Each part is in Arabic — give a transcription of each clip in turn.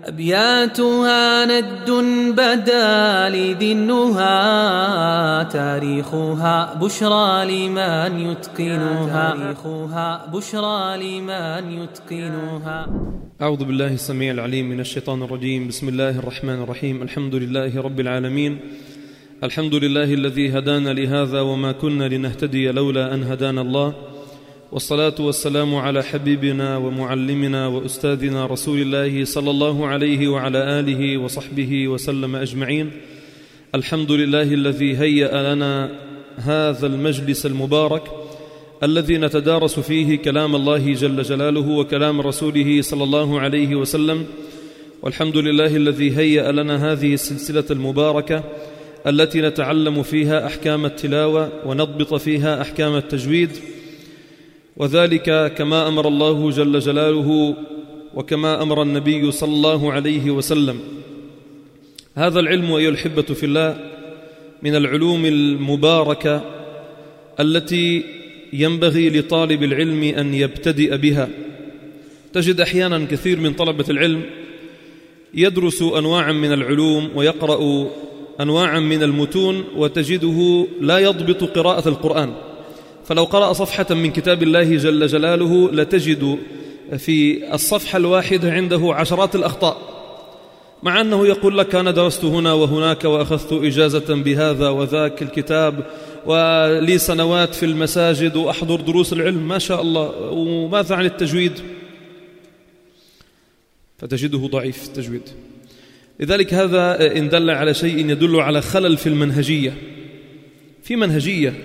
أبياتها ند بدا لذي النهى، تاريخها بشرى لمن يتقنها. أعوذ بالله السميع العليم من الشيطان الرجيم. بسم الله الرحمن الرحيم. الحمد لله رب العالمين، الحمد لله الذي هدانا لهذا وما كنا لنهتدي لولا أن هدانا الله، والصلاة والسلام على حبيبنا ومعلمنا وأستاذنا رسول الله صلى الله عليه وعلى آله وصحبه وسلم أجمعين. الحمد لله الذي هيأ لنا هذا المجلس المبارك الذي نتدارس فيه كلام الله جل جلاله وكلام رسوله صلى الله عليه وسلم، والحمد لله الذي هيأ لنا هذه السلسلة المباركة التي نتعلم فيها أحكام التلاوة ونضبط فيها أحكام التجويد، وذلك كما أمر الله جل جلاله وكما أمر النبي صلى الله عليه وسلم. هذا العلم أيها الأحبة في الله من العلوم المباركة التي ينبغي لطالب العلم أن يبتدئ بها. تجد أحيانا كثير من طلبة العلم يدرس أنواعا من العلوم ويقرأ أنواعا من المتون وتجده لا يضبط قراءة القرآن، فلو قرأ صفحة من كتاب الله جل جلاله لتجد في الصفحة الواحدة عنده عشرات الأخطاء، مع أنه يقول لك أنا درست هنا وهناك وأخذت إجازة بهذا وذاك الكتاب ولي سنوات في المساجد وأحضر دروس العلم ما شاء الله، وماذا عن التجويد؟ فتجده ضعيف التجويد. لذلك هذا إن دل على شيء يدل على خلل في المنهجية، في منهجية،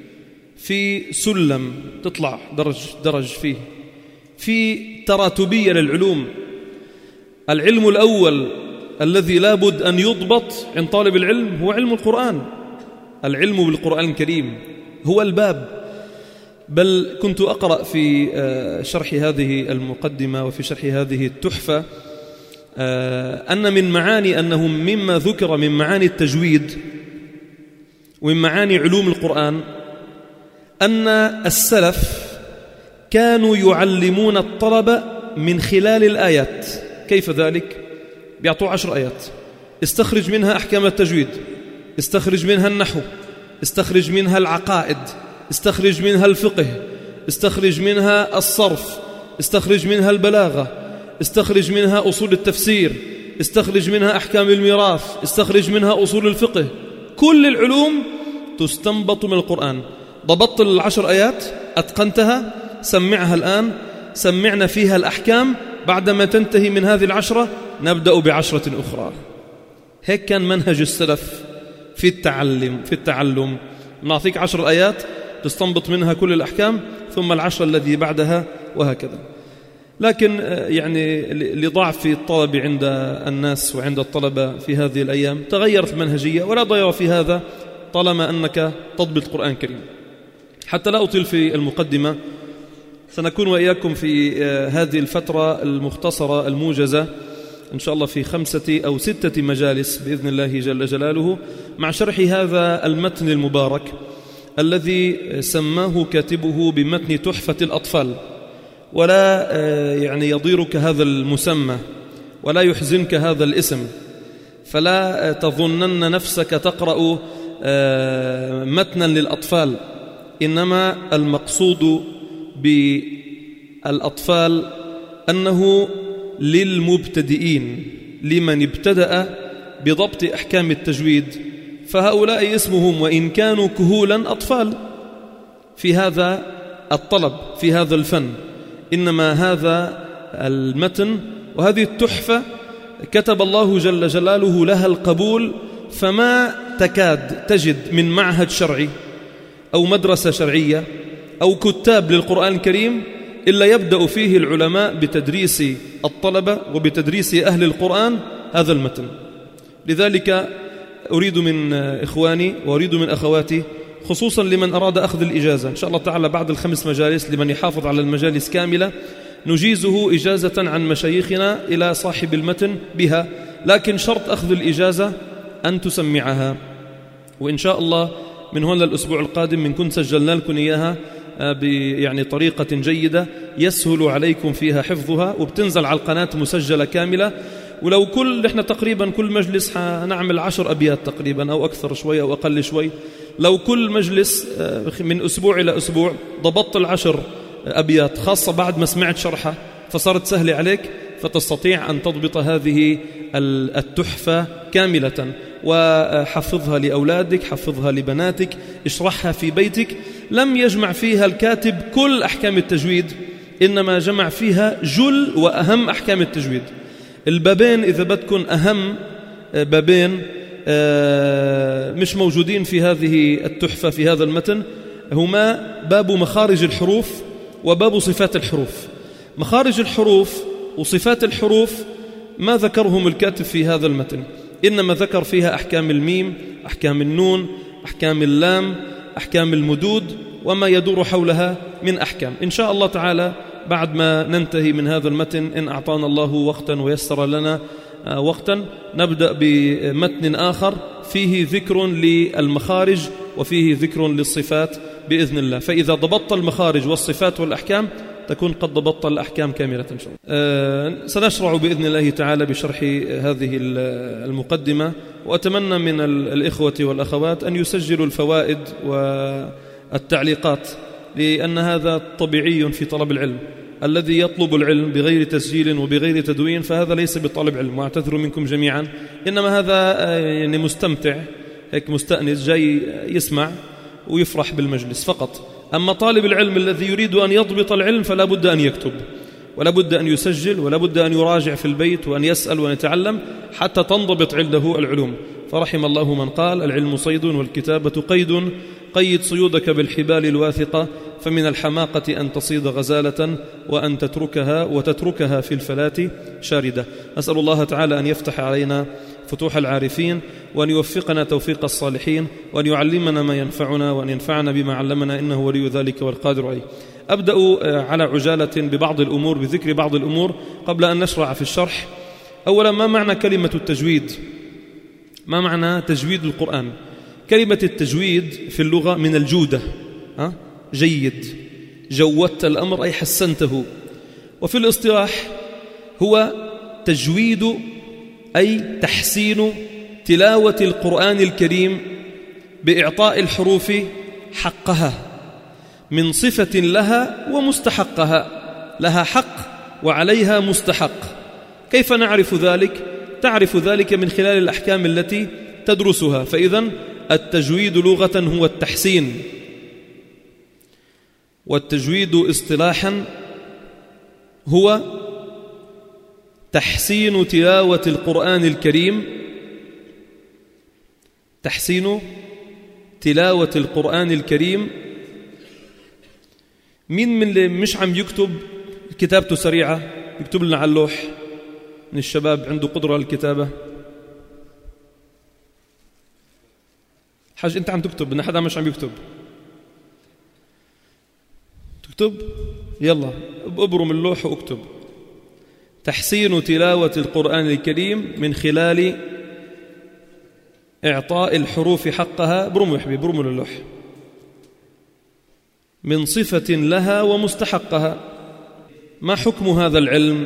في سلم تطلع درج فيه، في تراتبية للعلوم. العلم الأول الذي لابد أن يضبط عند طالب العلم هو علم القرآن. العلم بالقرآن الكريم هو الباب. بل كنت أقرأ في شرح هذه المقدمة وفي شرح هذه التحفة أن من معاني أنه مما ذكر من معاني التجويد ومن معاني علوم القرآن أن السلف كانوا يعلمون الطلبة من خلال الآيات. كيف ذلك؟ بيعطوا 10 آيات، استخرج منها أحكام التجويد، استخرج منها النحو، استخرج منها العقائد، استخرج منها الفقه، استخرج منها الصرف، استخرج منها البلاغة، استخرج منها أصول التفسير، استخرج منها أحكام الميراث، استخرج منها أصول الفقه. كل العلوم تستنبط من القرآن. ضبطت 10 آيات، أتقنتها، سمعها الآن، سمعنا فيها الأحكام، بعدما تنتهي من هذه 10 نبدأ ب10 أخرى. هيك كان منهج السلف في التعلم. نعطيك 10 آيات تستنبط منها كل الأحكام، ثم 10 الذي بعدها، وهكذا. لكن يعني لضعف الطلب عند الناس وعند الطلبة في هذه الأيام تغيرت المنهجية، ولا ضير في هذا طالما أنك تضبط القرآن الكريم. حتى لا أطيل في المقدمة، سنكون وإياكم في هذه الفترة المختصرة الموجزة إن شاء الله في 5 أو 6 مجالس بإذن الله جل جلاله مع شرح هذا المتن المبارك الذي سماه كاتبه بمتن تحفة الأطفال. ولا يعني يضيرك هذا المسمى ولا يحزنك هذا الاسم، فلا تظنن نفسك تقرأ متنا للأطفال، إنما المقصود بالأطفال أنه للمبتدئين، لمن ابتدأ بضبط أحكام التجويد، فهؤلاء اسمهم وإن كانوا كهولا أطفال في هذا الطلب في هذا الفن. إنما هذا المتن وهذه التحفة كتب الله جل جلاله لها القبول، فما تكاد تجد من معهد شرعي أو مدرسة شرعية أو كتاب للقرآن الكريم إلا يبدأ فيه العلماء بتدريس الطلبة وبتدريس أهل القرآن هذا المتن. لذلك أريد من إخواني وأريد من أخواتي، خصوصا لمن أراد أخذ الإجازة إن شاء الله تعالى بعد ال5 مجالس، لمن يحافظ على المجالس كاملة نجيزه إجازة عن مشايخنا إلى صاحب المتن بها، لكن شرط أخذ الإجازة أن تسمعها. وإن شاء الله من هنا الأسبوع القادم من كنت سجلنا لكم إياها يعني طريقة جيدة يسهل عليكم فيها حفظها، وبتنزل على القناة مسجلة كاملة، ولو إحنا تقريبا كل مجلس هنعمل 10 أبيات تقريبا أو أكثر شوي أو أقل شوي، لو كل مجلس من أسبوع إلى أسبوع ضبطت 10 أبيات، خاصة بعد ما سمعت شرحها فصارت سهلة عليك، فتستطيع أن تضبط هذه التحفة كاملة، وحفظها لأولادك، حفظها لبناتك، اشرحها في بيتك. لم يجمع فيها الكاتب كل أحكام التجويد، إنما جمع فيها جل وأهم أحكام التجويد. البابين إذا بدكن أهم بابين مش موجودين في هذه التحفة في هذا المتن، هما باب مخارج الحروف وباب صفات الحروف. مخارج الحروف وصفات الحروف ما ذكرهم الكاتب في هذا المتن، إنما ذكر فيها أحكام الميم، أحكام النون، أحكام اللام، أحكام المدود، وما يدور حولها من أحكام. إن شاء الله تعالى بعد ما ننتهي من هذا المتن، إن أعطانا الله وقتا ويسر لنا وقتا، نبدأ بمتن آخر فيه ذكر للمخارج وفيه ذكر للصفات بإذن الله. فإذا ضبطت المخارج والصفات والأحكام تكون قد ضبطت الأحكام كاملة إن شاء الله. سنشرع بإذن الله تعالى بشرح هذه المقدمة، وأتمنى من الإخوة والأخوات أن يسجلوا الفوائد والتعليقات، لأن هذا طبيعي في طلب العلم. الذي يطلب العلم بغير تسجيل وبغير تدوين فهذا ليس بطالب علم، واعتذر منكم جميعا، إنما هذا يعني مستمتع، هيك مستأنس، جاي يسمع ويفرح بالمجلس فقط. أما طالب العلم الذي يريد أن يضبط العلم فلا بد أن يكتب، ولا بد أن يسجل، ولا بد أن يراجع في البيت وأن يسأل وأن يتعلم حتى تنضبط عنده العلوم. فرحم الله من قال: العلم صيد والكتابة قيد، قيد صيودك بالحبال الواثقة، فمن الحماقة أن تصيد غزالة وأن تتركها في الفلاة شاردة. أسأل الله تعالى أن يفتح علينا فتوح العارفين، وأن يوفقنا توفيق الصالحين، وأن يعلمنا ما ينفعنا، وأن ينفعنا بما علمنا، إنه ولي ذلك والقادر عليه. أبدأ على عجالة ببعض الأمور، بذكر بعض الأمور قبل أن نشرع في الشرح. أولا، ما معنى كلمة التجويد؟ ما معنى تجويد القرآن؟ كلمة التجويد في اللغة من الجودة، جيد، جودت الأمر أي حسنته. وفي الاصطلاح هو تجويد أي تحسين تلاوة القرآن الكريم بإعطاء الحروف حقها من صفة لها ومستحقها، لها حق وعليها مستحق. كيف نعرف ذلك؟ تعرف ذلك من خلال الأحكام التي تدرسها. فإذن التجويد لغة هو التحسين، والتجويد اصطلاحا هو تحسين تلاوة القرآن الكريم، تحسين تلاوة القرآن الكريم. مين من اللي مش عم يكتب كتابته سريعة يكتب لنا على اللوح من الشباب عنده قدرة على الكتابة؟ حاج أنت عم تكتب، بدنا حدا مش عم يكتب تكتب، يلا ابرم اللوح واكتب. تحسين تلاوة القرآن الكريم من خلال إعطاء الحروف حقها، برموا يا حبيبي، برموا للوح، من صفة لها ومستحقها. ما حكم هذا العلم؟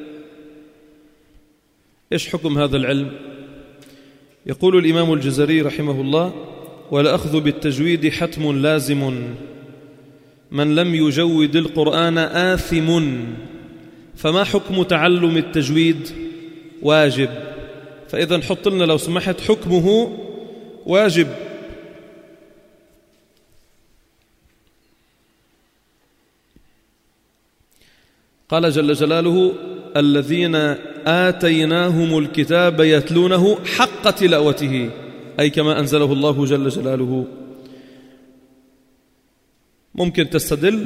إيش حكم هذا العلم؟ يقول الإمام الجزري رحمه الله: والأخذ بالتجويد حتم لازم، من لم يجود القرآن آثم. فما حكم تعلم التجويد؟ واجب. فإذا نحط لنا لو سمحت حكمه واجب. قال جل جلاله: الذين آتيناهم الكتاب يتلونه حق تلاوته، أي كما أنزله الله جل جلاله. ممكن تستدل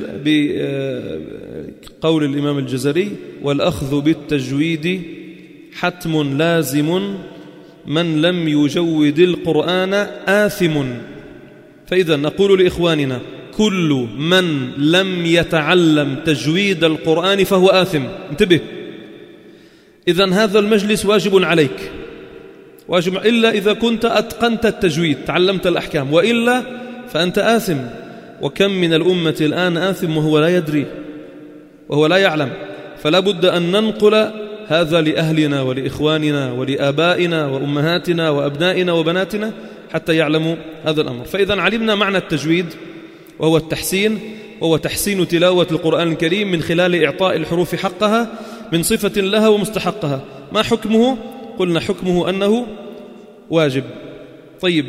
بقول الإمام الجزري: والأخذ بالتجويد حتم لازم، من لم يجود القرآن آثم. فإذا نقول لإخواننا: كل من لم يتعلم تجويد القرآن فهو آثم. انتبه، إذن هذا المجلس واجب عليك، واجب إلا إذا كنت أتقنت التجويد، تعلمت الأحكام، وإلا فأنت آثم. وكم من الأمة الآن آثم وهو لا يدري وهو لا يعلم. فلا بد أن ننقل هذا لأهلنا ولإخواننا ولآبائنا وأمهاتنا وأبنائنا وبناتنا حتى يعلموا هذا الأمر. فإذا علمنا معنى التجويد وهو التحسين، وهو تحسين تلاوة القرآن الكريم من خلال إعطاء الحروف حقها من صفة لها ومستحقها. ما حكمه؟ قلنا حكمه أنه واجب. طيب،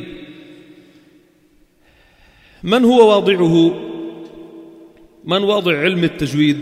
من هو واضعه؟ من واضع علم التجويد؟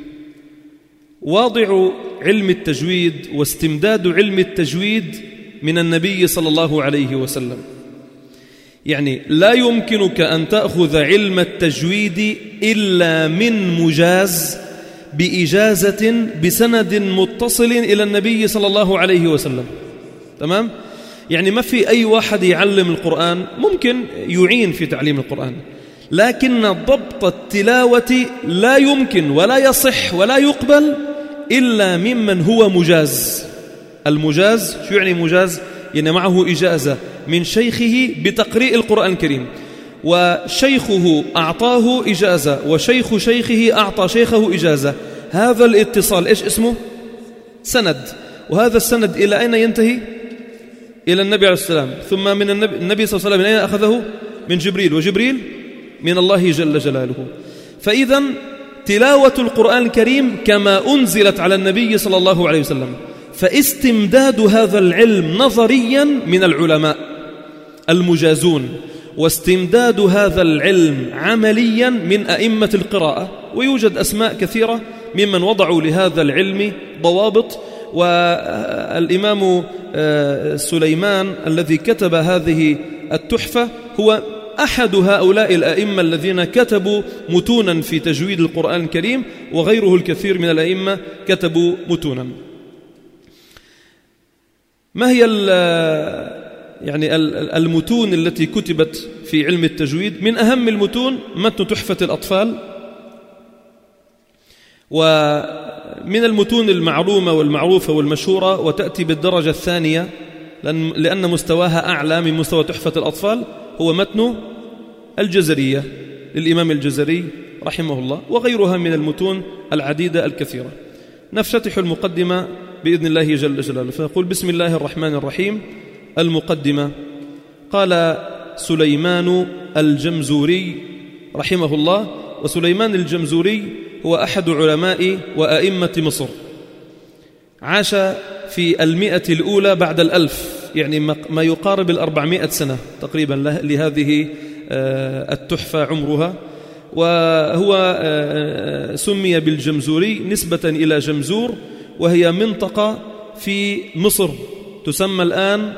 واضع علم التجويد واستمداد علم التجويد من النبي صلى الله عليه وسلم. يعني لا يمكنك أن تأخذ علم التجويد إلا من مجاز بإجازة بسند متصل إلى النبي صلى الله عليه وسلم. تمام؟ يعني ما في أي واحد يعلم القرآن، ممكن يعين في تعليم القرآن، لكن ضبط التلاوة لا يمكن ولا يصح ولا يقبل إلا ممن هو مجاز. المجاز شو يعني مجاز؟ يعني معه إجازة من شيخه بتقريء القرآن الكريم، وشيخه أعطاه إجازة وشيخ شيخه أعطى شيخه إجازة. هذا الاتصال إيش اسمه؟ سند. وهذا السند إلى أين ينتهي؟ إلى النبي عليه السلام. ثم من النبي صلى الله عليه وسلم من أين أخذه؟ من جبريل، وجبريل من الله جل جلاله. فإذا تلاوة القرآن الكريم كما أنزلت على النبي صلى الله عليه وسلم، فاستمداد هذا العلم نظريا من العلماء المجازون، واستمداد هذا العلم عمليا من أئمة القراءة. ويوجد أسماء كثيرة ممن وضعوا لهذا العلم ضوابط. والإمام سليمان الذي كتب هذه التحفة هو أحد هؤلاء الأئمة الذين كتبوا متونا في تجويد القرآن الكريم، وغيره الكثير من الأئمة كتبوا متونا. ما هي يعني المتون التي كتبت في علم التجويد؟ من أهم المتون متن تحفة الأطفال، ومن المتون المعلومة والمعروفة والمشهورة وتأتي بالدرجة الثانية لأن مستواها أعلى من مستوى تحفة الأطفال، هو متن الجزرية للإمام الجزري رحمه الله، وغيرها من المتون العديدة الكثيرة. نفتتح المقدمة بإذن الله جل جلاله، فيقول: بسم الله الرحمن الرحيم. المقدمة. قال سليمان الجمزوري رحمه الله، وسليمان الجمزوري هو أحد علماء وأئمة مصر، عاش في 100 الأولى بعد 1000، يعني ما يقارب 400 سنة تقريبا لهذه التحفة عمرها. وهو سمي بالجمزوري نسبة إلى جمزور، وهي منطقة في مصر تسمى الآن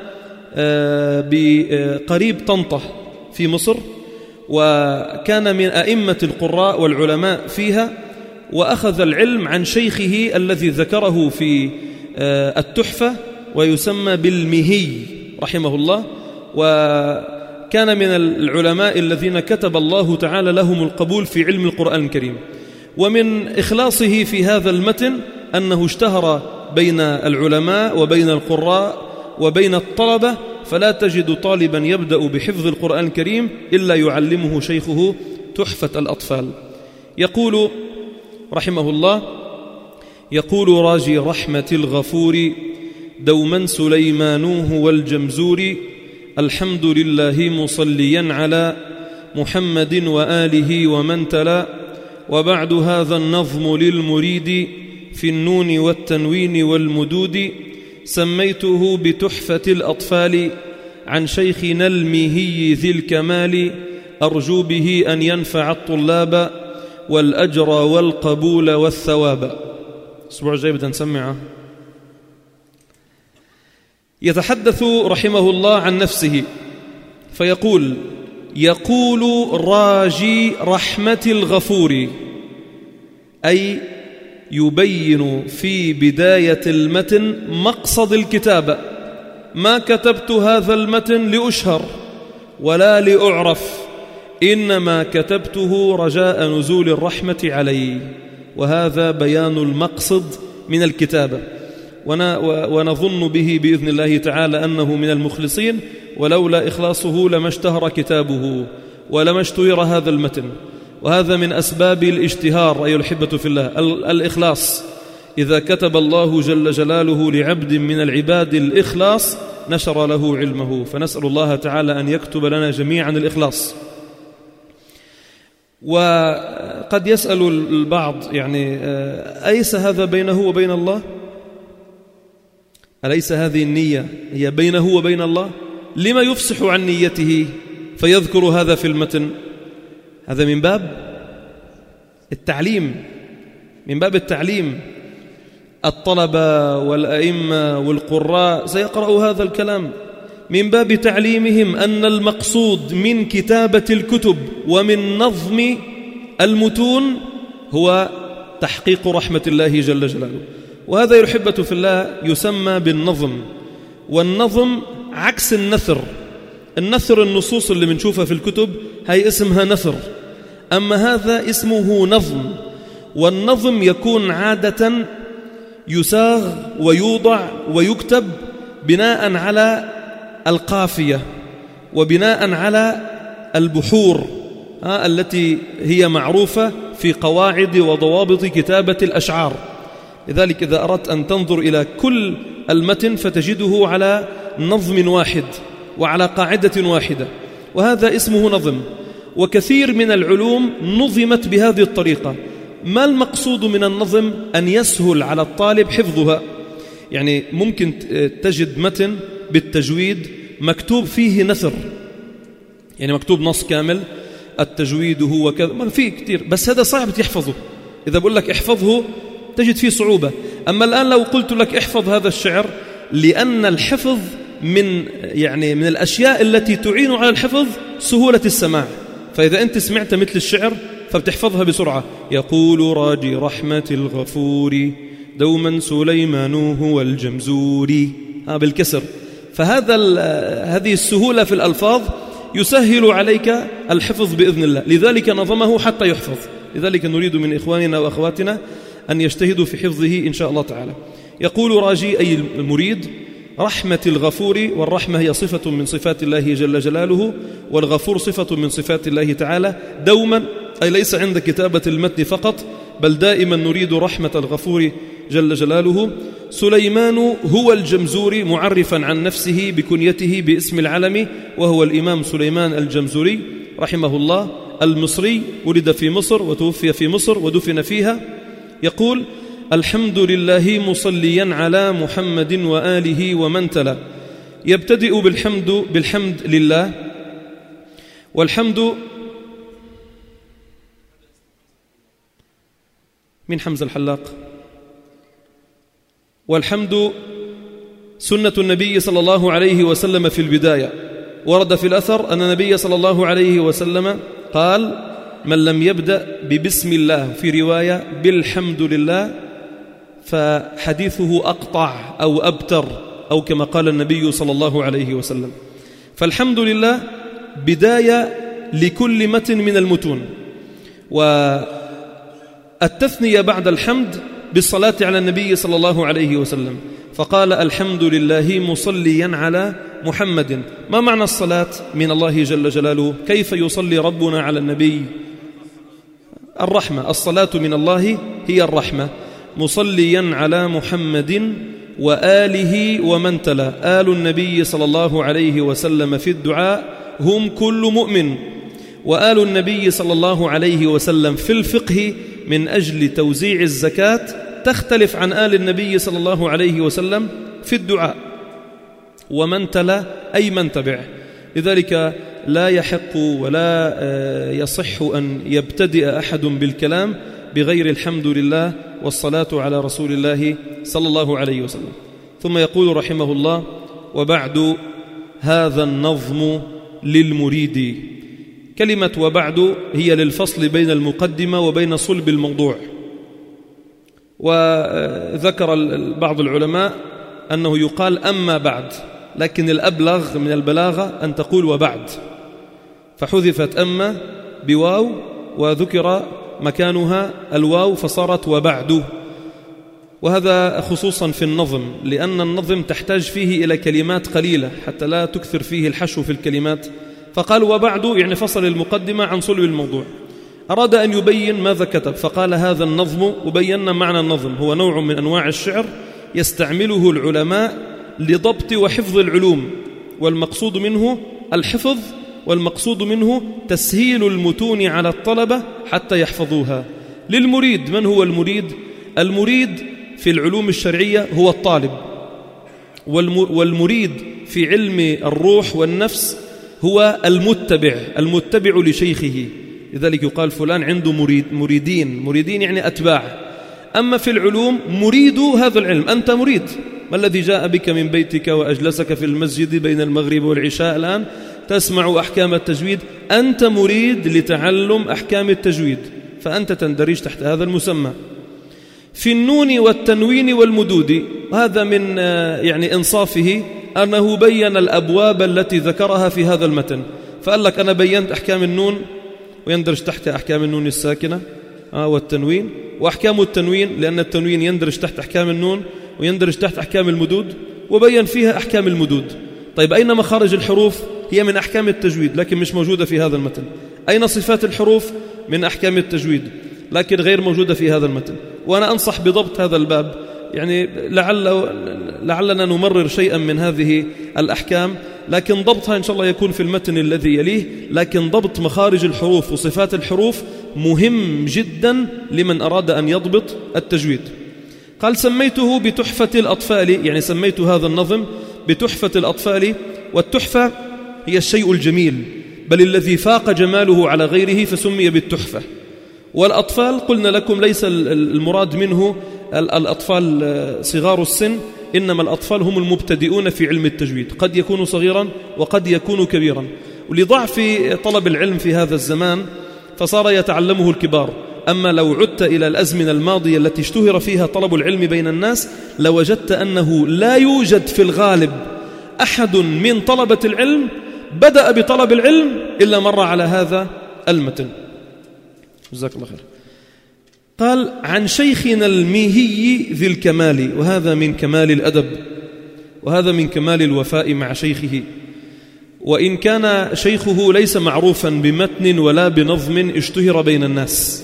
بقريب طنطا في مصر، وكان من أئمة القراء والعلماء فيها، وأخذ العلم عن شيخه الذي ذكره في التحفة ويسمى بالمهي رحمه الله. وكان من العلماء الذين كتب الله تعالى لهم القبول في علم القرآن الكريم. ومن إخلاصه في هذا المتن أنه اشتهر بين العلماء وبين القراء وبين الطلبة، فلا تجد طالبا يبدأ بحفظ القرآن الكريم إلا يعلمه شيخه تحفة الأطفال. يقول رحمه الله: يقول راجي رحمة الغفور دوما سليمانوه والجمزور، الحمد لله مصليا على محمد وآله ومن تلا، وبعد هذا النظم للمريد في النون والتنوين والمدود، سميته بتحفة الأطفال عن شيخنا المهي ذي الكمال، أرجو به أن ينفع الطلاب والأجر والقبول والثواب. الأسبوع الجاي بدنا نسمعه. يتحدث رحمه الله عن نفسه فيقول: يقول راجي رحمة الغفور، أي يبين في بداية المتن مقصد الكتابة. ما كتبت هذا المتن لأشهر ولا لأعرف، إنما كتبته رجاء نزول الرحمة علي، وهذا بيان المقصد من الكتابة. ونظن به بإذن الله تعالى أنه من المخلصين، ولولا إخلاصه لما اشتهر كتابه ولما اشتهر هذا المتن. وهذا من أسباب الاشتهار أيها الأحبة في الله، الإخلاص. إذا كتب الله جل جلاله لعبد من العباد الإخلاص نشر له علمه، فنسأل الله تعالى أن يكتب لنا جميعا الإخلاص. وقد يسأل البعض يعني أليس هذا بينه وبين الله؟ أليس هذه النية هي بينه وبين الله؟ لما يفصح عن نيته فيذكر هذا في المتن؟ هذا من باب التعليم، من باب التعليم. الطلبة والأئمة والقراء سيقرأوا هذا الكلام من باب تعليمهم أن المقصود من كتابة الكتب ومن نظم المتون هو تحقيق رحمة الله جل جلاله. وهذا يا أحبة في الله يسمى بالنظم. والنظم عكس النثر. النثر النصوص اللي بنشوفها في الكتب هي اسمها نثر، أما هذا اسمه نظم. والنظم يكون عادة يساغ ويوضع ويكتب بناء على القافية وبناء على البحور التي هي معروفة في قواعد وضوابط كتابة الأشعار. لذلك إذا أردت أن تنظر إلى كل المتن فتجده على نظم واحد وعلى قاعدة واحدة، وهذا اسمه نظم. وكثير من العلوم نظمت بهذه الطريقة. ما المقصود من النظم؟ أن يسهل على الطالب حفظها. يعني ممكن تجد متن بالتجويد مكتوب فيه نثر، يعني مكتوب نص كامل التجويد هو كذا، ما فيه كتير، بس هذا صعب تحفظه. إذا بقول لك احفظه تجد فيه صعوبة. أما الآن لو قلت لك احفظ هذا الشعر، لأن الحفظ من الأشياء التي تعين على الحفظ سهولة السماع. فإذا أنت سمعت مثل الشعر فبتحفظها بسرعة. يقول راجي رحمة الغفور دوما سليمان هو الجمزوري بالكسر. هذه السهولة في الألفاظ يسهل عليك الحفظ بإذن الله، لذلك نظمه حتى يحفظ. لذلك نريد من إخواننا وأخواتنا أن يجتهدوا في حفظه إن شاء الله تعالى. يقول راجي أي المريد رحمة الغفور، والرحمة هي صفة من صفات الله جل جلاله، والغفور صفة من صفات الله تعالى. دوما أي ليس عند كتابة المتن فقط، بل دائما نريد رحمة الغفور جل جلاله. سليمان هو الجمزوري، معرفا عن نفسه بكنيته باسم العلم، وهو الإمام سليمان الجمزوري رحمه الله المصري، ولد في مصر وتوفي في مصر ودفن فيها. يقول الحمد لله مصليا على محمد وآله ومن تلا. يبتدئ بالحمد لله، والحمد من حمز الحلاق. والحمد سنة النبي صلى الله عليه وسلم في البداية. ورد في الأثر أن النبي صلى الله عليه وسلم قال من لم يبدأ ببسم الله، في رواية بالحمد لله، فحديثه أقطع أو أبتر، أو كما قال النبي صلى الله عليه وسلم. فالحمد لله بداية لكل متن من المتون. والتثنية بعد الحمد بالصلاة على النبي صلى الله عليه وسلم، فقال الحمد لله مصليا على محمد. ما معنى الصلاة من الله جل جلاله؟ كيف يصلي ربنا على النبي؟ الرحمة، الصلاة من الله هي الرحمة. مصليا على محمد وآله ومن تلا. آل النبي صلى الله عليه وسلم في الدعاء هم كل مؤمن، وآل النبي صلى الله عليه وسلم في الفقه من أجل توزيع الزكاة تختلف عن آل النبي صلى الله عليه وسلم في الدعاء. ومن تلا أي من تبع. لذلك لا يحق ولا يصح أن يبتدئ أحد بالكلام بغير الحمد لله والصلاة على رسول الله صلى الله عليه وسلم. ثم يقول رحمه الله وبعد هذا النظم للمريد. كلمة وبعد هي للفصل بين المقدمة وبين صلب الموضوع. وذكر بعض العلماء أنه يقال أما بعد، لكن الأبلغ من البلاغة أن تقول وبعد، فحذفت أما بواو وذكر مكانها الواو فصارت وبعد. وهذا خصوصا في النظم، لأن النظم تحتاج فيه إلى كلمات قليلة حتى لا تكثر فيه الحشو في الكلمات. فقال وبعد يعني فصل المقدمة عن صلب الموضوع. أراد أن يبين ماذا كتب فقال هذا النظم، وبينا معنى النظم هو نوع من أنواع الشعر يستعمله العلماء لضبط وحفظ العلوم، والمقصود منه الحفظ، والمقصود منه تسهيل المتون على الطلبة حتى يحفظوها. للمريد، من هو المريد؟ المريد في العلوم الشرعية هو الطالب، والمريد في علم الروح والنفس هو المتبع لشيخه. لذلك يقال فلان عنده مريدين يعني أتباع. أما في العلوم مريد هذا العلم، أنت مريد. ما الذي جاء بك من بيتك وأجلسك في المسجد بين المغرب والعشاء الآن تسمع أحكام التجويد؟ أنت مريد لتعلم أحكام التجويد، فأنت تندرج تحت هذا المسمى. في النون والتنوين والمدود، هذا من يعني إنصافه أنه بين الأبواب التي ذكرها في هذا المتن، فقال لك أنا بينت أحكام النون ويندرج تحت أحكام النون الساكنة والتنوين، وأحكام التنوين لأن التنوين يندرج تحت أحكام النون ويندرج تحت أحكام المدود، وبين فيها أحكام المدود. طيب أين مخارج الحروف؟ هي من أحكام التجويد لكن مش موجودة في هذا المتن. أين صفات الحروف؟ من أحكام التجويد لكن غير موجودة في هذا المتن. وأنا أنصح بضبط هذا الباب، يعني لعلنا نمرر شيئا من هذه الأحكام، لكن ضبطها إن شاء الله يكون في المتن الذي يليه. لكن ضبط مخارج الحروف وصفات الحروف مهم جدا لمن أراد أن يضبط التجويد. قال سميته بتحفة الأطفال، يعني سميت هذا النظم بتحفة الأطفال. والتحفة هي الشيء الجميل، بل الذي فاق جماله على غيره فسمي بالتحفة. والأطفال قلنا لكم ليس المراد منه الأطفال صغار السن، إنما الأطفال هم المبتدئون في علم التجويد، قد يكون صغيرا وقد يكون كبيرا. ولضعف طلب العلم في هذا الزمان فصار يتعلمه الكبار. أما لو عدت إلى الأزمنة الماضية التي اشتهر فيها طلب العلم بين الناس لوجدت أنه لا يوجد في الغالب أحد من طلبة العلم بدأ بطلب العلم إلا مر على هذا المتن. جزاك الله خير. قال عن شيخنا الميهي ذي الكمال، وهذا من كمال الأدب، وهذا من كمال الوفاء مع شيخه. وإن كان شيخه ليس معروفا بمتن ولا بنظم اشتهر بين الناس.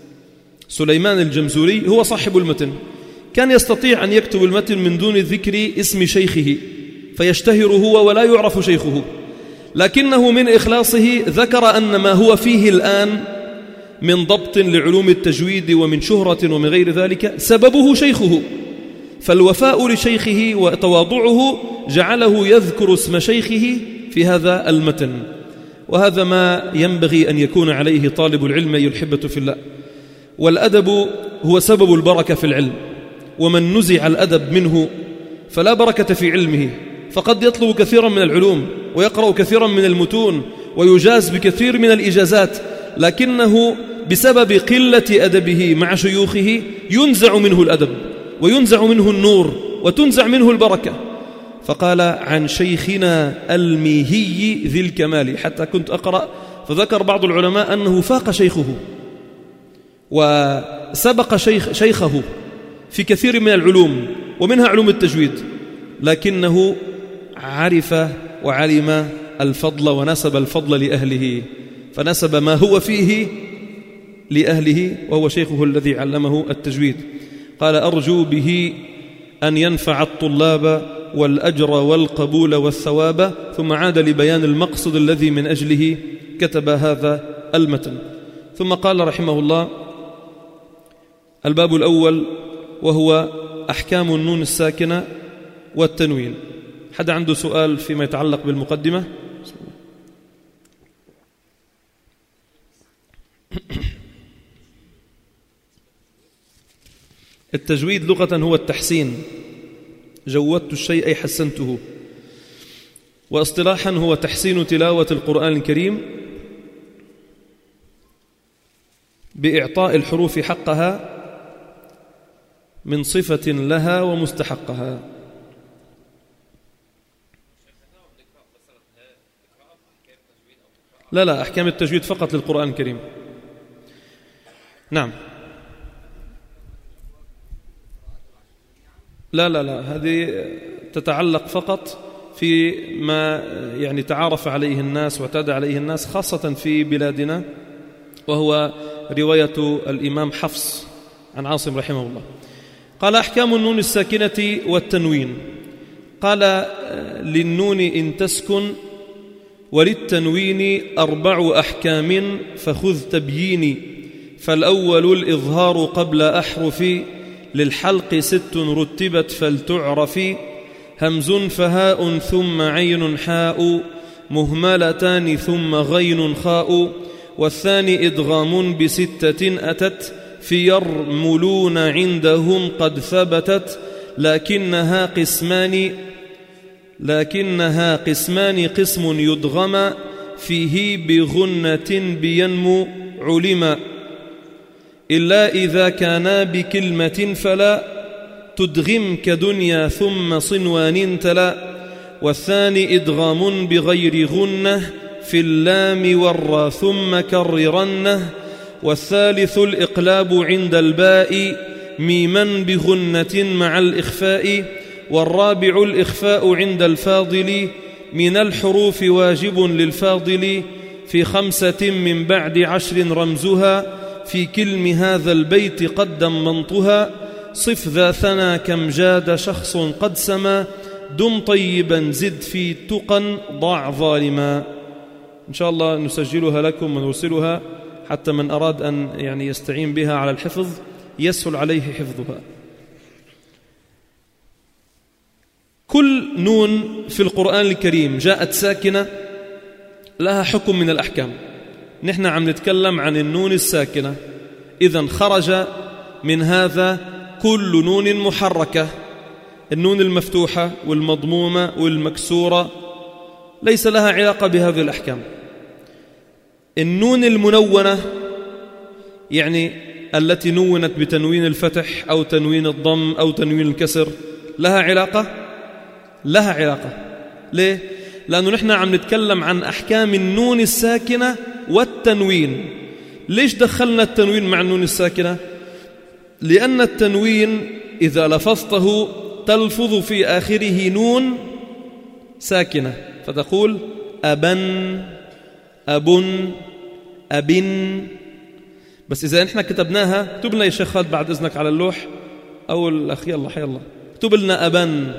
سليمان الجمزوري هو صاحب المتن، كان يستطيع أن يكتب المتن من دون ذكر اسم شيخه فيشتهر هو ولا يعرف شيخه، لكنه من إخلاصه ذكر أن ما هو فيه الآن من ضبط لعلوم التجويد ومن شهرة ومن غير ذلك سببه شيخه. فالوفاء لشيخه وتواضعه جعله يذكر اسم شيخه في هذا المتن، وهذا ما ينبغي أن يكون عليه طالب العلم أيها الأحبة في الله. والأدب هو سبب البركة في العلم، ومن نزع الأدب منه فلا بركة في علمه، فقد يطلب كثيرا من العلوم ويقرأ كثيرا من المتون ويجاز بكثير من الإجازات، لكنه بسبب قلة أدبه مع شيوخه ينزع منه الأدب وينزع منه النور وتنزع منه البركة. فقال عن شيخنا الميهي ذي الكمال، حتى كنت أقرأ فذكر بعض العلماء أنه فاق شيخه وسبق شيخه في كثير من العلوم ومنها علوم التجويد، لكنه عرف وعلم الفضل ونسب الفضل لأهله، فنسب ما هو فيه لأهله وهو شيخه الذي علمه التجويد. قال أرجو به أن ينفع الطلاب والأجر والقبول والثواب، ثم عاد لبيان المقصد الذي من أجله كتب هذا المتن. ثم قال رحمه الله الباب الأول وهو أحكام النون الساكنة والتنوين. حد عنده سؤال فيما يتعلق بالمقدمة؟ التجويد لغة هو التحسين، جودت الشيء أي حسنته، واصطلاحا هو تحسين تلاوة القرآن الكريم بإعطاء الحروف حقها من صفة لها ومستحقها. لا أحكام التجويد فقط للقرآن الكريم. نعم. لا هذه تتعلق فقط في ما يعني تعارف عليه الناس واعتاد عليه الناس، خاصة في بلادنا وهو رواية الإمام حفص عن عاصم رحمه الله. قال: أحكام النون الساكنة والتنوين. قال: للنون إن تسكن وللتنوين 4 أحكام فخذ تبييني. فالأول الإظهار قبل أحرف، للحلق 6 رتبت فلتعرف، همز فهاء ثم عين حاء، مهملتان ثم غين خاء، والثاني إدغام ب6 أتت، في يرملون عندهم قد ثبتت، لكنها قسمان قسم يدغم، فيه بغنة بينمو علما، إلا إذا كانا بكلمة فلا تدغم كدنيا ثم صنوان تلا، والثاني إدغام بغير غنة في اللام والراء ثم كررنه، والثالث الإقلاب عند الباء ميما بغنة مع الإخفاء، والرابع الإخفاء عند الفاضل من الحروف واجب للفاضل، في 5 من بعد 10 رمزها، في كلم هذا البيت قد ضمنتها، صف ذا ثنى كم جاد شخص قد سما، دم طيبا زد في تقا ضع ظالما. إن شاء الله نسجلها لكم ونرسلها حتى من أراد أن يستعين بها على الحفظ يسهل عليه حفظها. كل نون في القرآن الكريم جاءت ساكنة لها حكم من الأحكام. نحن عم نتكلم عن النون الساكنة، إذن خرج من هذا كل نون محركة. النون المفتوحة والمضمومة والمكسورة ليس لها علاقة بهذه الأحكام. النون المنونة التي نونت بتنوين الفتح أو تنوين الضم أو تنوين الكسر لها علاقة؟ لها علاقة. ليه؟ لأنه نحن عم نتكلم عن أحكام النون الساكنة والتنوين. ليش دخلنا التنوين مع النون الساكنة؟ لأن التنوين إذا لفظته تلفظ في آخره نون ساكنة، فتقول أبن، أبن، أبن. بس إذا نحن كتبناها، اكتب لنا يا شيخ خالد بعد إذنك على اللوح، أو الأخ يلا حي الله، اكتب لنا أبن.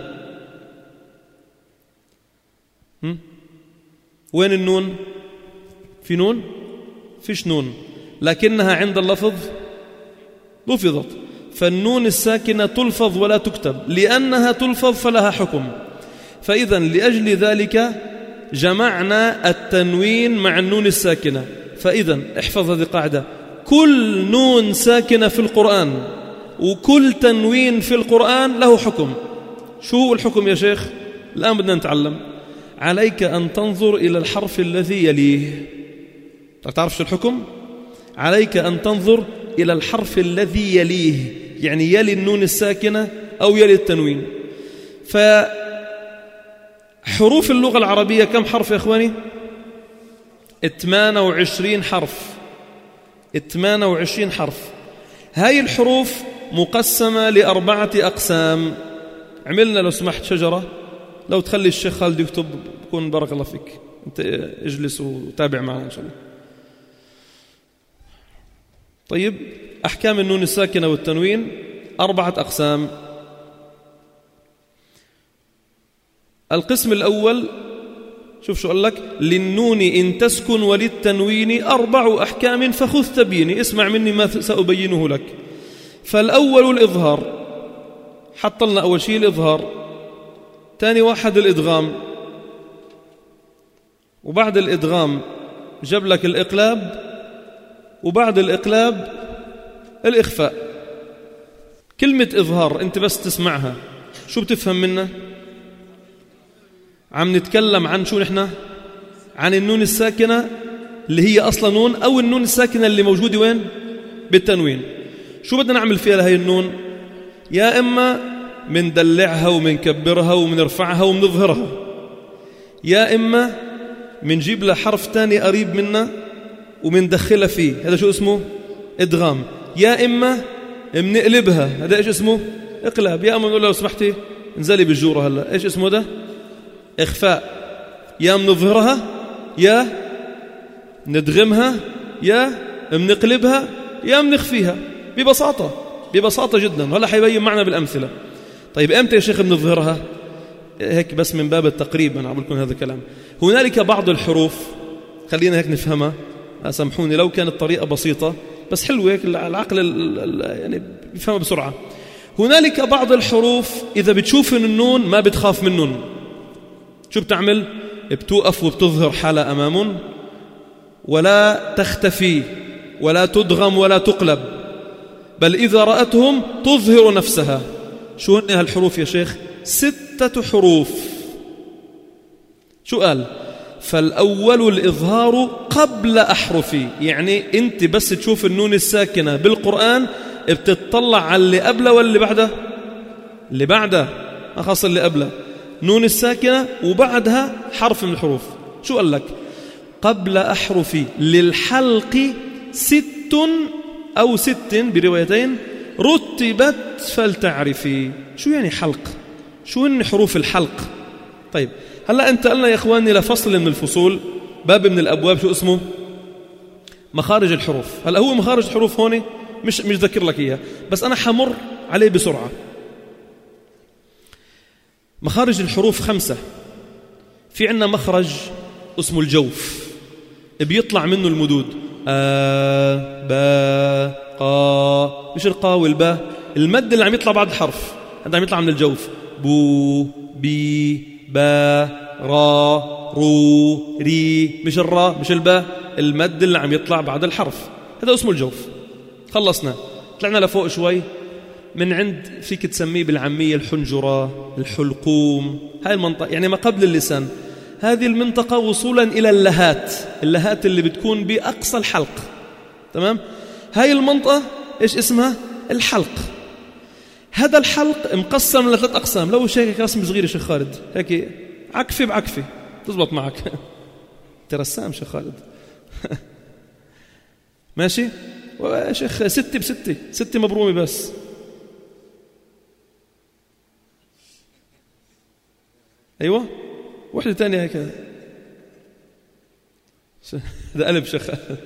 وين النون؟ في نون؟ فيش نون، لكنها عند اللفظ لفظت. فالنون الساكنة تلفظ ولا تكتب، لأنها تلفظ فلها حكم. فإذا لأجل ذلك جمعنا التنوين مع النون الساكنة. فإذا احفظ هذه القاعدة: كل نون ساكنة في القرآن وكل تنوين في القرآن له حكم. شو هو الحكم يا شيخ؟ الآن بدنا نتعلم. عليك أن تنظر إلى الحرف الذي يليه. تعرف شو الحكم؟ عليك أن تنظر إلى الحرف الذي يليه، يلي النون الساكنة أو يلي التنوين. فحروف اللغة العربية كم حرف يا إخواني؟ 28 حرف. 28 حرف. هاي الحروف مقسمة ل4 أقسام. عملنا لو سمحت شجرة، لو تخلي الشيخ خالد يكتب بكون بارك الله فيك. أنت اجلس وتابع معنا إن شاء الله. طيب، أحكام النون الساكنة والتنوين 4 أقسام. القسم الأول، شوف شو قال لك: للنون إن تسكن وللتنوين 4 أحكام فخذ تبيني. اسمع مني ما سأبينه لك. فالأول الإظهار، حط لنا أول شيء الإظهار. ثاني واحد الإدغام، وبعد الإدغام جاب لك الإقلاب، وبعد الإقلاب الإخفاء. كلمة إظهار أنت بس تسمعها شو بتفهم منها؟ عم نتكلم عن شو نحن؟ عن النون الساكنة اللي هي أصلا نون، أو النون الساكنة اللي موجودة وين؟ بالتنوين. شو بدنا نعمل فيها لهي النون؟ يا إما مندلعها ومنكبرها ومنرفعها ومنظهرها، يا إما منجيب لها حرف تاني قريب منها ومندخلها فيه، هذا شو اسمه؟ إدغام. يا إما منقلبها، هذا إيش اسمه؟ إقلاب. يا إما نقول لو سمحتي انزلي بالجورة هلا، إيش اسمه ده؟ إخفاء. يا منظهرها، يا ندغمها، يا بنقلبها يا بنخفيها، ببساطة جدا. وهلا حيبين معنا بالأمثلة. طيب امتى يا شيخ بنظهرها؟ هيك بس من باب التقريب أنا عم لكم هذا الكلام. هنالك بعض الحروف خلينا هيك نفهمها، سامحوني لو كانت طريقة بسيطة بس حلوة هيك العقل يعني بيفهمها بسرعة. هنالك بعض الحروف إذا بتشوف النون ما بتخاف من النون، شو بتعمل؟ بتوقف وبتظهر حالة أمامهم، ولا تختفي ولا تدغم ولا تقلب، بل إذا رأتهم تظهر نفسها. شو هن هالحروف يا شيخ؟ 6 حروف. شو قال؟ فالأول الإظهار قبل أحرفي، يعني أنت بس تشوف النون الساكنة بالقرآن بتطلع على اللي قبله واللي بعده، اللي بعده أخص اللي قبله نون الساكنة وبعدها حرف من الحروف. شو قال لك؟ قبل أحرفي للحلق 6 أو 6 بروايتين رتبت فلتعرفي. شو يعني حلق؟ شو هن حروف الحلق؟ طيب هلأ أنت قلنا يا إخواني لفصل من الفصول، باب من الأبواب، شو اسمه؟ مخارج الحروف. هلأ هو مخارج الحروف هون مش ذكر لك إياه، بس أنا حمر عليه بسرعة. مخارج الحروف 5. في عنا مخرج اسمه الجوف، بيطلع منه المدود، با قا، مش القا والبا، المد اللي عم يطلع بعد الحرف هذا عم يطلع من الجوف، بو بي با را رو ري، مش الرا مش البا، المد اللي عم يطلع بعد الحرف هذا اسمه الجوف. خلصنا، طلعنا لفوق شوي، من عند فيك تسميه بالعامية الحنجرة، الحلقوم، هاي المنطقة يعني ما قبل اللسان، هذه المنطقة وصولا إلى اللهات اللي بتكون بأقصى الحلق. تمام؟ هاي المنطقة إيش اسمها؟ الحلق. هذا الحلق مقسم ل3 أقسام. لو شيك رسم صغير يا شيخ خالد هيك عكفي بعكفي تزبط معك. ترسام شيخ خالد. ماشي؟ يا شيخ 6 ب6، 6 مبرومة بس. أيوة واحدة تانية هيك. ده قلب شيخ.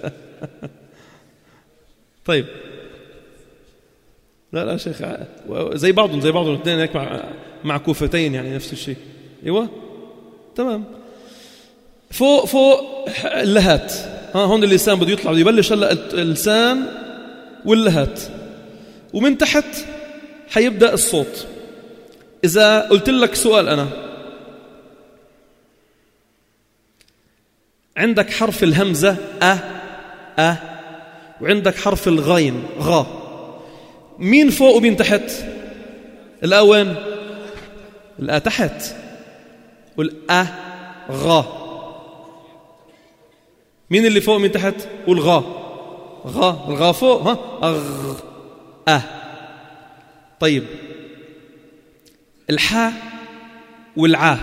طيب لا شيخ زي بعضهم الاثنين هيك مع كوفتين يعني نفس الشيء. ايوه تمام. فوق اللهات، هون اللسان بده يطلع، بده يبلش هلا اللسان واللهات، ومن تحت حيبدا الصوت. اذا قلت لك سؤال، انا عندك حرف الهمزه أ وعندك حرف الغين غا، مين فوق ومين تحت؟ الأ وين؟ الأ تحت، والأ غا. مين اللي فوق ومين تحت؟ والغا الغا فوق، أغ طيب الحاء والعاء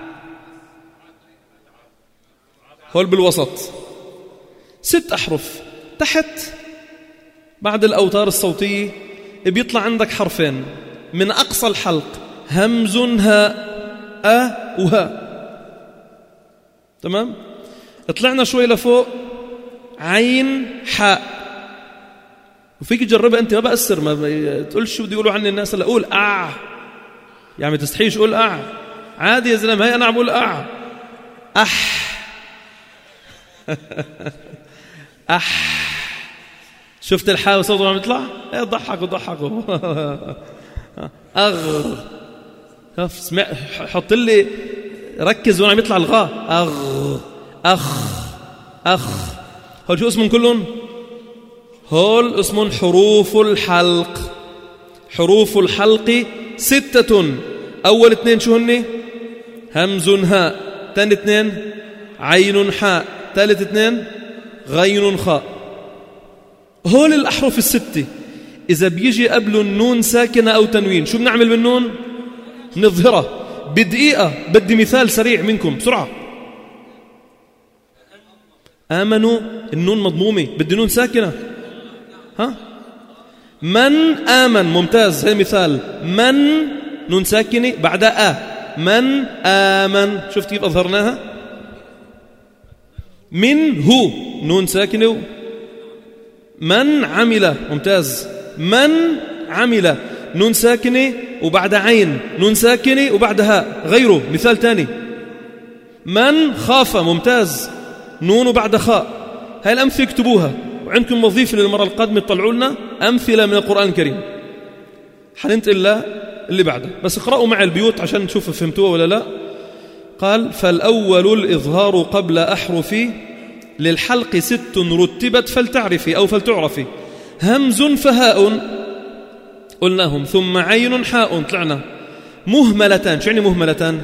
هول بالوسط، 6 أحرف. تحت بعد الأوتار الصوتية بيطلع عندك حرفين من أقصى الحلق، همز هاء، وهاء. تمام؟ طلعنا شوي لفوق، عين حاء. وفيك تجربها أنت، ما بأثر، ما تقولش شو بده يقولوا عني الناس. هلا قول يعني ما تستحيش قول عادي يا زلمة، هي أنا عم بقول شفت الحاء وصوته عم يطلع؟ ضحكوا. اسمع، حط لي، ركز وين عم يطلع الغاء. هول شو اسمهم كلهم؟ هول اسمهم حروف الحلق. حروف الحلق 6. أول 2 شو هن؟ همز هاء، ثاني 2 عين حاء، ثالث 2 غين خاء. هول الأحرف 6 إذا بيجي قبله النون ساكنة أو تنوين، شو بنعمل بالنون؟ نظهرها بدقيقة. بدي مثال سريع منكم بسرعة. آمنوا، النون مضمومة، بدي نون ساكنة. من آمن، ممتاز، هذا مثال. من نون ساكنة بعدها من آمن، شفت كيف أظهرناها؟ من هو نون ساكنة من عمل، ممتاز. من عمل، نون ساكنة وبعد عين، نون ساكنة وبعد هاء. غيره مثال تاني، من خاف، ممتاز، نون وبعد خاء. هاي الأمثلة اكتبوها، وعندكم وظيفة للمرة القادمة تطلعوا لنا أمثلة من القرآن الكريم. حننتقل اللي بعده، بس اقرأوا مع البيوت عشان نشوف فهمتوها ولا لا. قال فالأول الإظهار قبل أحرفي للحلق 6 رتبت فلتعرفي أو فلتعرفي. همز فهاء قلناهم، ثم عين حاء طلعنا. مهملتان، شو يعني مهملتان؟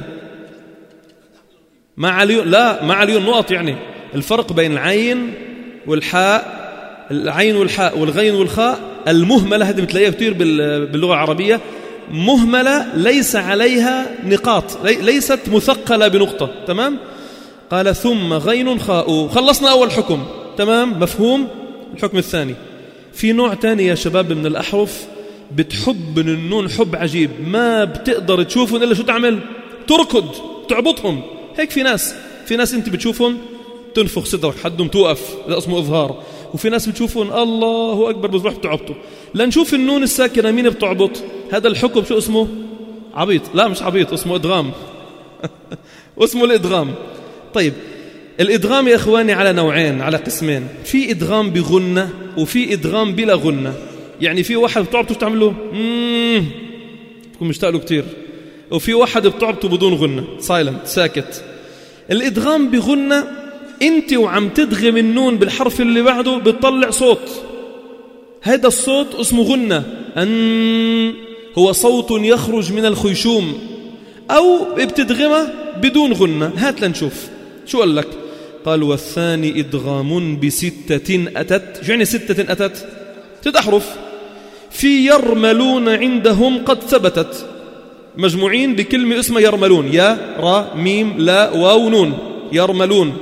مع اليون، لا مع اليون نقط، يعني الفرق بين العين والحاء، العين والحاء والغين والخاء. المهملة هذه بتلاقيها كتير باللغة العربية، مهملة ليس عليها نقاط، ليست مثقلة بنقطة. تمام؟ قال ثم غين خاء. خلصنا أول حكم، تمام، مفهوم. الحكم الثاني، في نوع تاني يا شباب من الأحرف بتحب من النون حب عجيب، ما بتقدر تشوفهم إلا شو تعمل؟ تركض، تعبطهم. هيك في ناس أنت بتشوفهم تنفخ صدرك حدهم توقف، هذا اسمه إظهار. وفي ناس بتشوفهم الله أكبر بتروح بتعبطوا. لنشوف النون الساكنة مين بتعبط. هذا الحكم شو اسمه؟ عبيط. لا مش عبيط، اسمه إدغام. اسمه الإدغام. طيب الإدغام يا إخواني على نوعين، على قسمين. في إدغام بغنة وفي إدغام بلا غنة. يعني في واحد بتعبطوا تعمله تكون مشتاق له كتير، وفي واحد بتعبطوا بدون غنة، سايلنت، ساكت. الإدغام بغنة انت وعم تدغم النون بالحرف اللي بعده بتطلع صوت، هذا الصوت اسمه غنة. هو صوت يخرج من الخيشوم. أو بتدغمه بدون غنة. هات لنشوف شو قال لك. قال والثاني إدغام ب6 أتت. شو يعني 6 أتت؟ 6 أحرف. في يرملون عندهم قد ثبتت، مجموعين بكلمة اسمها يرملون، يا را ميم لا واو نون، يرملون.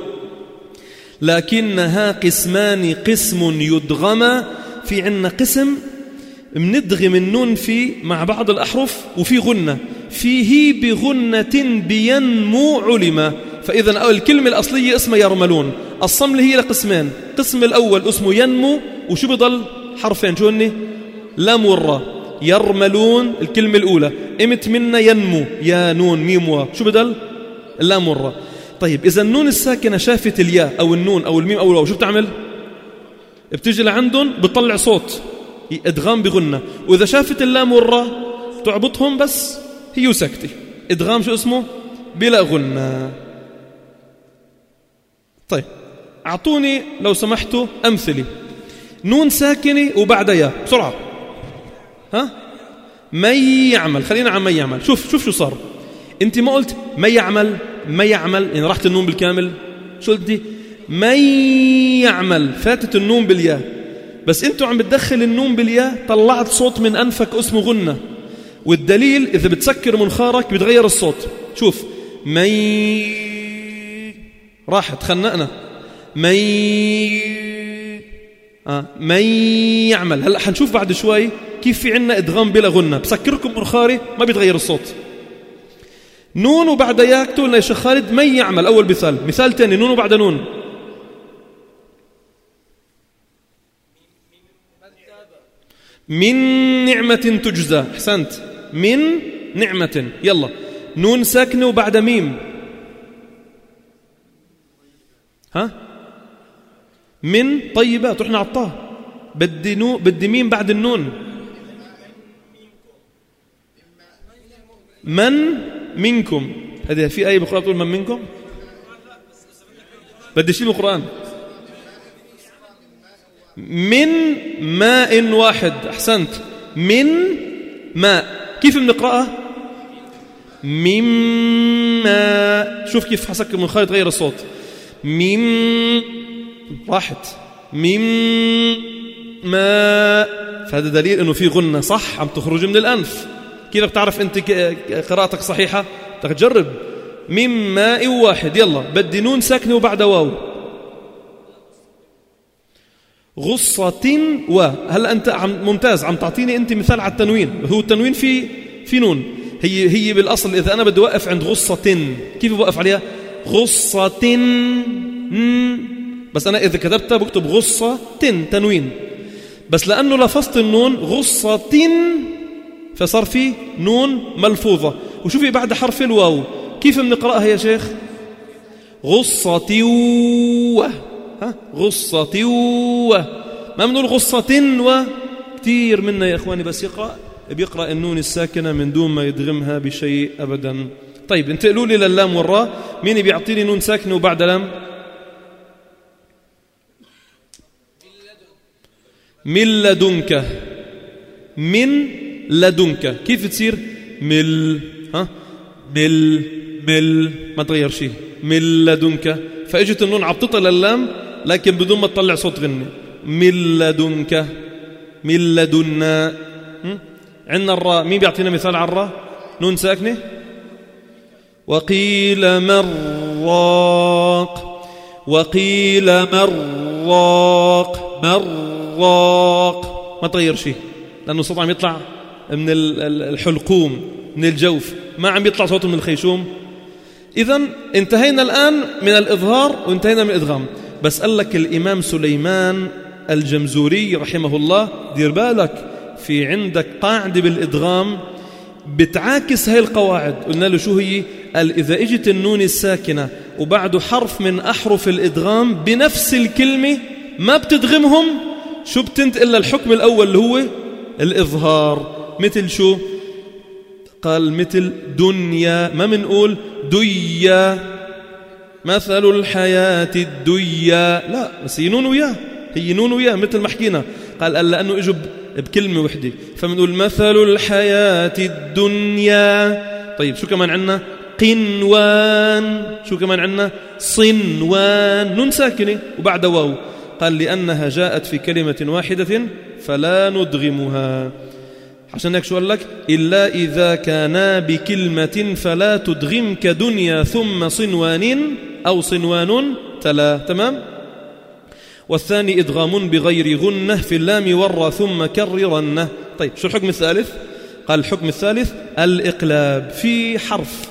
لكنها قسمان، قسم يدغم. في عنا قسم مندغم النون فيه مع بعض الأحرف وفي غنة، فيه بغنة بينمو علم. فإذا الكلمة الأصلية اسمها يرملون. الصمل هي لقسمين، قسم الأول اسمه ينمو، وشو بضل؟ حرفين، شو هني؟ لام والراء. يرملون الكلمة الأولى، امت منا ينمو، يا نون ميم وا، شو بدل؟ اللام والراء. طيب إذا النون الساكنة شافت الياء أو النون أو الميم أو الواو، شو بتعمل؟ بتجي لعندهم بتطلع صوت، إدغام بغنة. وإذا شافت اللام والراء تعبطهم بس هي وسكتة، إدغام شو اسمه؟ بلا غنة. طيب أعطوني لو سمحتوا أمثلة. نون ساكنة وبعد ياء بسرعة. من يعمل، خلينا عن من يعمل. شوف شو صار. انت ما قلت ما يعمل، ما يعمل يعني راحت النون بالكامل. شو قلتي؟ من يعمل، فاتت النون بالياء. بس انتوا عم بتدخل النون بالياء طلعت صوت من أنفك اسمه غنة. والدليل إذا بتسكر منخارك بتغير الصوت. شوف راحت، خنقنا. من يعمل. هلأ حنشوف بعد شوي كيف في عنا إدغام بلا غنة، بسكركم منخاري ما بيتغير الصوت. نون وبعد ياء قلنا يا شيخ خالد من يعمل أول مثال. مثال تاني نون وبعد نون. من نعمة تجزى. أحسنت، من نعمة. يلا نون ساكنة وبعد ميم. من طيبات، رحنا عطاه. بدي ميم بعد النون. من منكم. هذه في آية بالقرآن تقول من منكم؟ بدي شيء بالقرآن. من ماء واحد. أحسنت، من ماء. كيف بنقرأها؟ من ماء. شوف كيف حسك من خالد غير الصوت. من راحت، من ماء. فهذا دليل أنه في غنة صح عم تخرج من الأنف. كيف بتعرف أنت قراءتك صحيحة؟ تجرب. من ماء واحد. يلا بدي نون ساكنة وبعد واو. غصة هلا أنت ممتاز عم تعطيني أنت مثال على التنوين. هو التنوين في نون. هي بالأصل إذا أنا بدي أوقف عند غصة كيف بوقف عليها؟ غصة. بس أنا إذا كتبتها بكتب غصة تنوين. بس لأنه لفظت النون غصة فصار في نون ملفوظة. وشوفي بعد حرف الواو كيف بنقرأها يا شيخ؟ غصة و غصة و، ما بنقول غصة و. كتير منا يا إخواني بس بيقرأ النون الساكنة من دون ما يدغمها بشيء أبدا. طيب انتقلوا لي لللام والراء. مين بيعطيني نون ساكنة وبعد لام؟ من لدنك. من لدنك كيف تصير؟ مل مل ما تغير شيء. من لدنك. فاجت النون عبطتها لللام لكن بدون ما تطلع صوت غني. من لدنك. من لدنا. عندنا الراء. مين بيعطينا مثال على الراء؟ نون ساكنة. وقيل مراق. وقيل مراق. مراق ما تغير شيء لأنه الصوت عم يطلع من الحلقوم من الجوف، ما عم يطلع صوته من الخيشوم. إذن انتهينا الآن من الإظهار وانتهينا من الإدغام. بس قال لك الإمام سليمان الجمزوري رحمه الله دير بالك في عندك قاعدة بالإدغام بتعاكس هاي القواعد. قلنا له شو هي؟ قال إذا اجت النون الساكنة وبعده حرف من أحرف الإدغام بنفس الكلمة ما بتدغمهم، شو بتنتقل للحكم الأول اللي هو الإظهار. مثل شو؟ قال مثل دنيا، ما منقول ديا مثل الحياة الدنيا، لا بس هي نون ويا، هي نون ويا مثل ما حكينا. قال لأنه إجوا بكلمة وحدة فمنقول مثل الحياة الدنيا. طيب شو كمان عنا؟ قنوان. شو كمان عنا؟ صنوان. نون ساكنة وبعد واو. قال لأنها جاءت في كلمة واحدة فلا ندغمها. عشان هيك شو قال لك؟ إلا إذا كانا بكلمة فلا تدغم كدنيا ثم صنوان أو صنوان تلا. تمام. والثاني إدغام بغير غنة في اللام والراء ثم كررنه. طيب شو الحكم الثالث؟ قال الحكم الثالث الإقلاب في حرف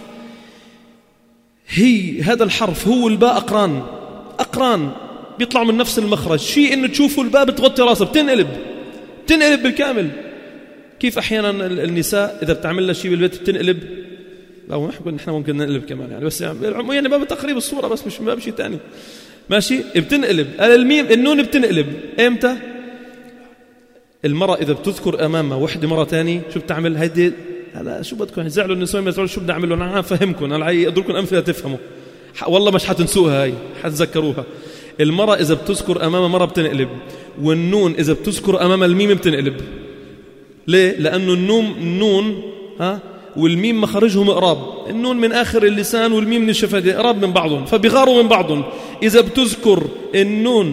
هذا الحرف هو الباء أقران بيطلعوا من نفس المخرج. شيء إنه تشوفوا الباء بتغطي راسه بتنقلب بالكامل. كيف أحيانا النساء إذا بتعمل لها شيء بالبيت بتنقلب. لا نحن ممكن نقلب كمان يعني، بس يعني باب تقريب الصورة بس مش باب شيء تاني. ماشي بتنقلب. قال الميم النون بتنقلب إمتى؟ المرأة إذا بتذكر أمامها وحدة مرة تاني شو بتعمل؟ هيدي هلا شو بدكم زعلوا النساء ما شو بدي أعمل لهم؟ أنا فهمكم، أنا أضربكم أمثلة تفهموا والله مش حتنسوها، هاي حتذكروها. المرأة إذا بتذكر أمامها مرة بتنقلب، والنون إذا بتذكر أمام الميم بتنقلب. ليه؟ لأنه النون والميم مخرجهم إقراب. النون من آخر اللسان والميم من الشفتين إقراب من بعضهم فبيغاروا من بعضهم. إذا بتذكر النون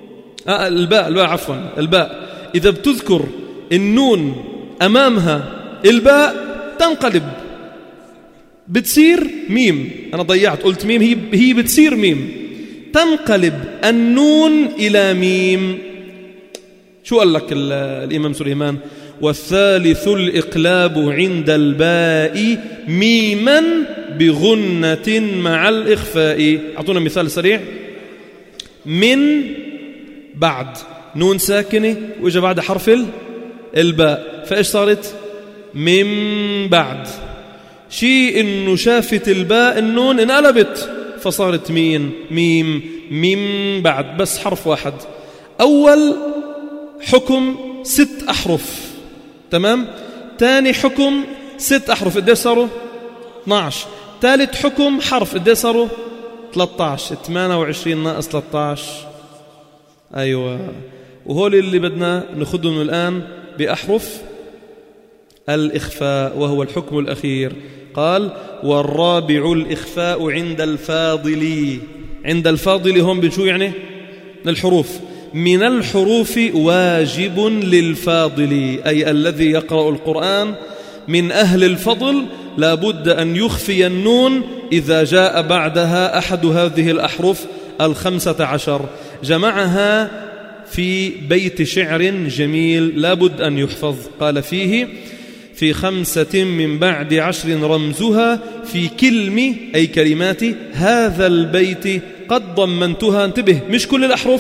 الباء إذا بتذكر النون أمامها الباء تنقلب بتصير ميم. أنا ضيعت قلت ميم، هي بتصير ميم، تنقلب النون إلى ميم. شو قال لك الإمام سليمان؟ والثالث الإقلاب عند الباء ميما بغنة مع الإخفاء. أعطونا مثال سريع. من بعد نون ساكنة وإجا بعد حرف الباء فإيش صارت؟ من بعد. شيء إنه شافت الباء النون انقلبت فصارت ميم من بعد، بس حرف واحد. أول حكم 6 أحرف. تمام. تاني حكم 6 أحرف قديش صاروا؟ 12. ثالث حكم حرف قديش صاروا؟ 13. 28 ناقص 13. أيوة. وهول اللي بدنا ناخذهم الآن بأحرف الإخفاء وهو الحكم الأخير. قال والرابع الإخفاء عند الفاضل. عند الفاضل هم بشو يعني؟ من الحروف واجب للفاضل، أي الذي يقرأ القرآن من أهل الفضل لا بد أن يخفي النون إذا جاء بعدها أحد هذه الأحرف 15. جمعها في بيت شعر جميل لا بد أن يحفظ. قال فيه في 5 من بعد 10 رمزها في كلمة أي كلمات هذا البيت قد ضمنتها. انتبه، مش كل الأحرف،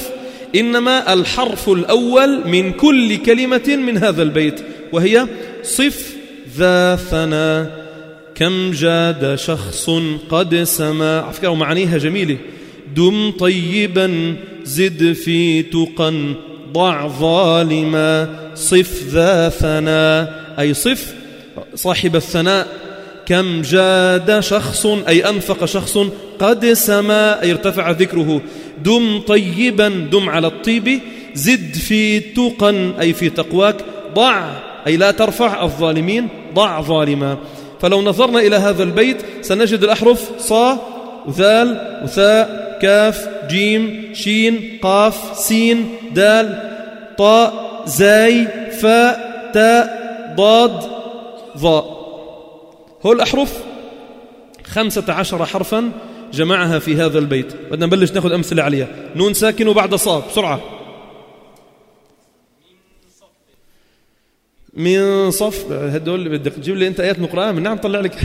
إنما الحرف الأول من كل كلمة من هذا البيت، وهي صف ذا ثنا كم جاد شخص قد سما. على فكرة ومعانيها جميلة. دم طيبا زد في تقا ضع ظالما. صف ذا ثنا أي صف صاحب الثناء. كم جاد شخص أي أنفق شخص. قد سما أي ارتفع ذكره. دم طيبا دم على الطيب. زد في تقا أي في تقواك. ضع أي لا ترفع الظالمين. ضع ظالما. فلو نظرنا إلى هذا البيت سنجد الأحرف صا وذال وثاء كاف جيم شين قاف سين دال طاء زاي فاء تاء ضاد ظاء. هو الأحرف 15 حرفا جمعها في هذا البيت. بدنا نبلش ناخذ أمثلة عليها. نون ساكن وبعد صاد بسرعة. من صف هدول بدك تجيب لي أنت آيات نقرأها من نعم طلع لك.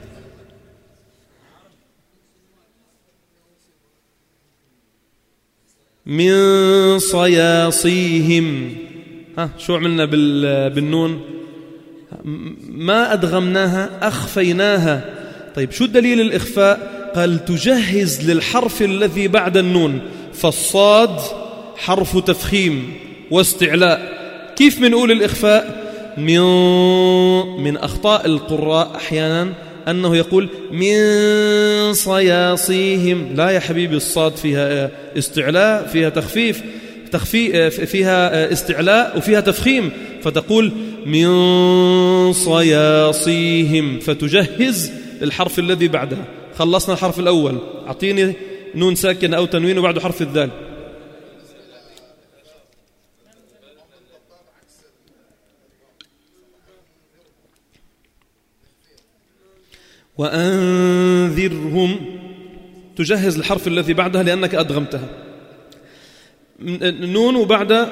من صياصيهم. شو عملنا بالنون؟ ما أدغمناها أخفيناها. طيب شو الدليل الإخفاء؟ قال تجهز للحرف الذي بعد النون. فالصاد حرف تفخيم واستعلاء. كيف منقول الإخفاء؟ من أخطاء القراء أحيانا أنه يقول من صياصيهم. لا يا حبيبي، الصاد فيها استعلاء فيها تخفيف فيها استعلاء وفيها تفخيم، فتقول من صياصيهم فتجهز الحرف الذي بعدها. خلصنا الحرف الأول، أعطيني نون ساكن أو تنوين وبعده حرف الذال. وأنذرهم تجهز الحرف الذي بعدها لأنك أدغمتها. نون وبعد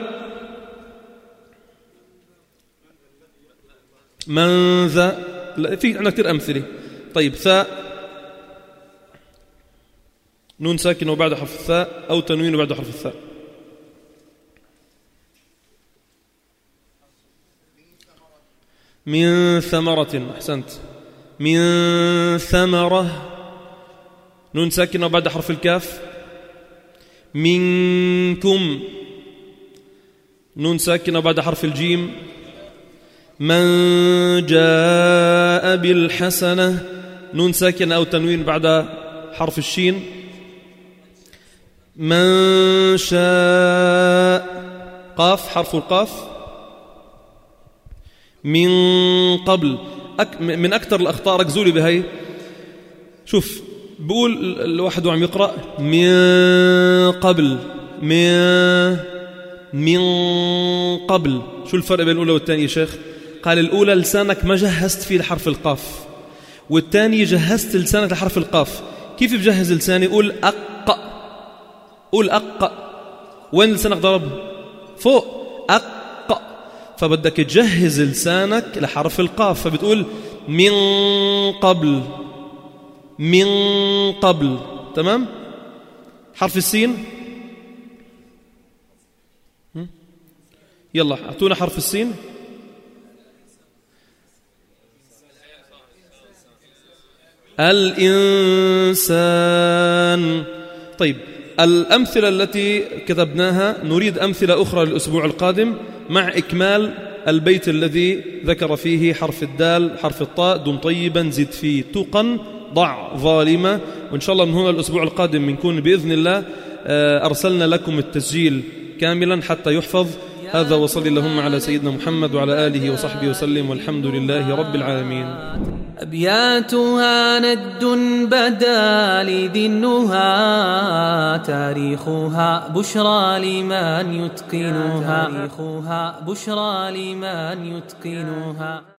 من ذا. في عندنا كثير أمثلة. طيب ثاء نون ساكن وبعد حرف الثاء أو تنوين وبعد حرف الثاء. من ثمرة. أحسنت. من ثمرة نون ساكنة وبعد حرف الكاف. منكم نون ساكنة وبعد حرف الجيم. من جاء بالحسنة نون ساكنة أو تنوين بعد حرف الشين. من شاء قاف حرف القاف. من قبل من أكثر الأخطاء، ركزوا لي بهي. شوف بقول الواحد وعم يقرأ من قبل من قبل. شو الفرق بين الأولى والثانية يا شيخ؟ قال الأولى لسانك ما جهزت فيه لحرف القاف، والثانية جهزت لسانك لحرف القاف. كيف بجهز لساني؟ قول أق. قول أق. وين لسانك ضرب؟ فوق. أق. فبدك تجهز لسانك لحرف القاف، فبتقول من قبل. من قبل. تمام. حرف السين. يلا اعطونا حرف السين. الإنسان. طيب الأمثلة التي كتبناها نريد أمثلة أخرى للأسبوع القادم مع إكمال البيت الذي ذكر فيه حرف الدال حرف الطاء. دم طيبا زد فيه تقا ضع ظالما. وإن شاء الله من هنا الأسبوع القادم بنكون بإذن الله أرسلنا لكم التسجيل كاملا حتى يحفظ. هذا وصلي اللهم على سيدنا محمد وعلى آله وصحبه وسلم، والحمد لله رب العالمين. أبياتها ند بدا لذي النهى، تاريخها بشرى لمن يتقنها.